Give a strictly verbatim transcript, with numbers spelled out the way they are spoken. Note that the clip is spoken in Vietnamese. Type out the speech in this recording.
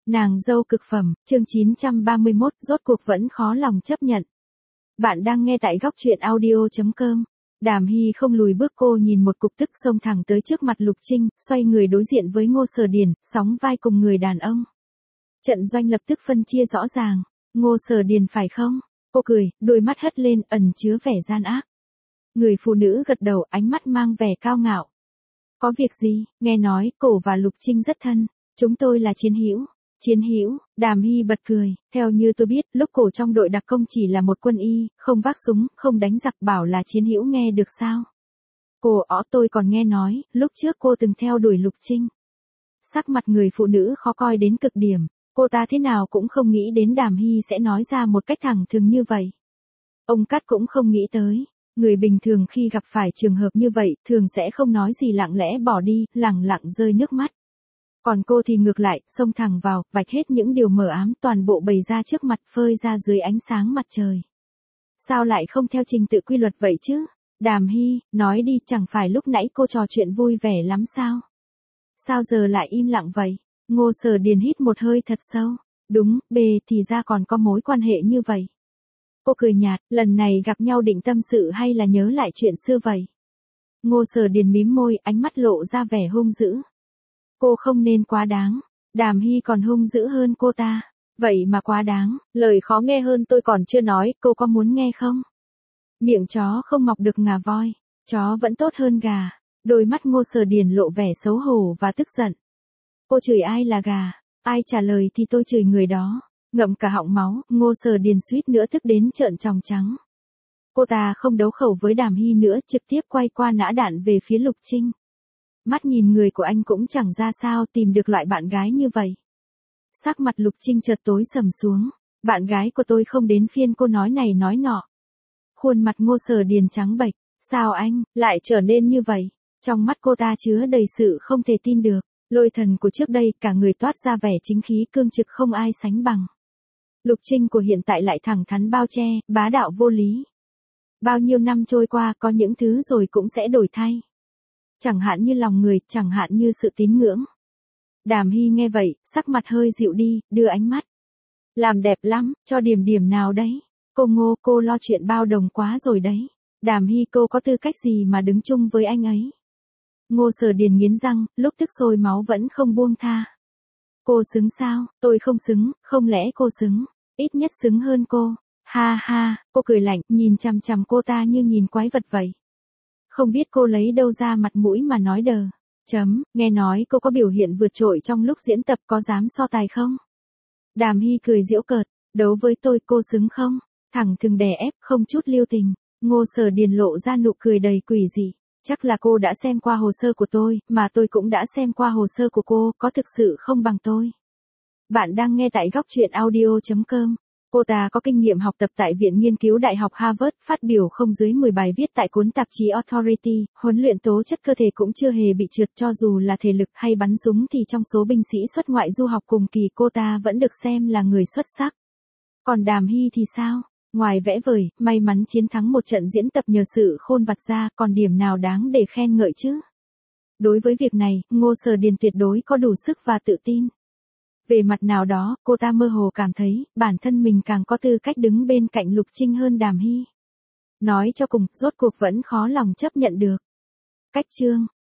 Nàng dâu cực phẩm, chương chín trăm ba mươi mốt, rốt cuộc vẫn khó lòng chấp nhận. Bạn đang nghe tại góc truyện audio chấm com. Đàm Hy không lùi bước, cô nhìn một cục tức xông thẳng tới trước mặt Lục Trinh, xoay người đối diện với Ngô Sở Điền, sóng vai cùng người đàn ông. Trận doanh lập tức phân chia rõ ràng. Ngô Sở Điền phải không? Cô cười, đôi mắt hất lên, ẩn chứa vẻ gian ác. Người phụ nữ gật đầu, ánh mắt mang vẻ cao ngạo. Có việc gì? Nghe nói, cổ và Lục Trinh rất thân. Chúng tôi là chiến hữu. Chiến hữu? Đàm Hy bật cười, theo như tôi biết, lúc cổ trong đội đặc công chỉ là một quân y, không vác súng, không đánh giặc, bảo là chiến hữu nghe được sao? Cô ó, tôi còn nghe nói, lúc trước cô từng theo đuổi Lục Trinh. Sắc mặt người phụ nữ khó coi đến cực điểm, cô ta thế nào cũng không nghĩ đến Đàm Hy sẽ nói ra một cách thẳng thừng như vậy. Ông Cát cũng không nghĩ tới, người bình thường khi gặp phải trường hợp như vậy, thường sẽ không nói gì, lặng lẽ bỏ đi, lẳng lặng rơi nước mắt. Còn cô thì ngược lại, xông thẳng vào, vạch hết những điều mờ ám, toàn bộ bày ra trước mặt, phơi ra dưới ánh sáng mặt trời. Sao lại không theo trình tự quy luật vậy chứ? Đàm Hy, nói đi, chẳng phải lúc nãy cô trò chuyện vui vẻ lắm sao? Sao giờ lại im lặng vậy? Ngô Sở Điền hít một hơi thật sâu. Đúng, bề thì ra còn có mối quan hệ như vậy. Cô cười nhạt, lần này gặp nhau định tâm sự hay là nhớ lại chuyện xưa vậy? Ngô Sở Điền mím môi, ánh mắt lộ ra vẻ hung dữ. Cô không nên quá đáng. Đàm Hy còn hung dữ hơn cô ta. Vậy mà quá đáng, lời khó nghe hơn tôi còn chưa nói, cô có muốn nghe không? Miệng chó không mọc được ngà voi, chó vẫn tốt hơn gà. Đôi mắt Ngô Sở Điền lộ vẻ xấu hổ và tức giận. Cô chửi ai là gà? Ai trả lời thì tôi chửi người đó. Ngậm cả họng máu, Ngô Sở Điền suýt nữa tức đến trợn tròng trắng. Cô ta không đấu khẩu với Đàm Hy nữa, trực tiếp quay qua nã đạn về phía Lục Trinh. Mắt nhìn người của anh cũng chẳng ra sao tìm được loại bạn gái như vậy. Sắc mặt Lục Trinh chợt tối sầm xuống. Bạn gái của tôi không đến phiên cô nói này nói nọ. Khuôn mặt Ngô Sở Điền trắng bệch. Sao anh lại trở nên như vậy? Trong mắt cô ta chứa đầy sự không thể tin được. Lôi thần của trước đây, cả người toát ra vẻ chính khí cương trực không ai sánh bằng. Lục Trinh của hiện tại lại thẳng thắn bao che, bá đạo vô lý. Bao nhiêu năm trôi qua, có những thứ rồi cũng sẽ đổi thay. Chẳng hạn như lòng người, chẳng hạn như sự tín ngưỡng. Đàm Hy nghe vậy, sắc mặt hơi dịu đi, đưa ánh mắt. Làm đẹp lắm, cho điểm điểm nào đấy. Cô Ngô, cô lo chuyện bao đồng quá rồi đấy. Đàm Hy, cô có tư cách gì mà đứng chung với anh ấy? Ngô Sở Điền nghiến răng, lúc tức sôi máu vẫn không buông tha. Cô xứng sao? Tôi không xứng, không lẽ cô xứng? Ít nhất xứng hơn cô. Ha ha, cô cười lạnh, nhìn chằm chằm cô ta như nhìn quái vật vậy. Không biết cô lấy đâu ra mặt mũi mà nói đờ. Chấm, nghe nói cô có biểu hiện vượt trội trong lúc diễn tập, có dám so tài không? Đàm Hy cười giễu cợt, đấu với tôi cô xứng không? Thẳng thừng đè ép, không chút lưu tình. Ngô Sở Điền lộ ra nụ cười đầy quỷ dị. Chắc là cô đã xem qua hồ sơ của tôi, mà tôi cũng đã xem qua hồ sơ của cô, có thực sự không bằng tôi. Bạn đang nghe tại góc truyện audio chấm com. Cô ta có kinh nghiệm học tập tại Viện Nghiên cứu Đại học Harvard, phát biểu không dưới mười bài viết tại cuốn tạp chí Authority, huấn luyện tố chất cơ thể cũng chưa hề bị trượt, cho dù là thể lực hay bắn súng thì trong số binh sĩ xuất ngoại du học cùng kỳ cô ta vẫn được xem là người xuất sắc. Còn Đàm Hy thì sao? Ngoài vẽ vời, may mắn chiến thắng một trận diễn tập nhờ sự khôn vặt ra, còn điểm nào đáng để khen ngợi chứ? Đối với việc này, Ngô Sở Điền tuyệt đối có đủ sức và tự tin. Về mặt nào đó, cô ta mơ hồ cảm thấy, bản thân mình càng có tư cách đứng bên cạnh Lục Trinh hơn Đàm Hy. Nói cho cùng, rốt cuộc vẫn khó lòng chấp nhận được. Cách chương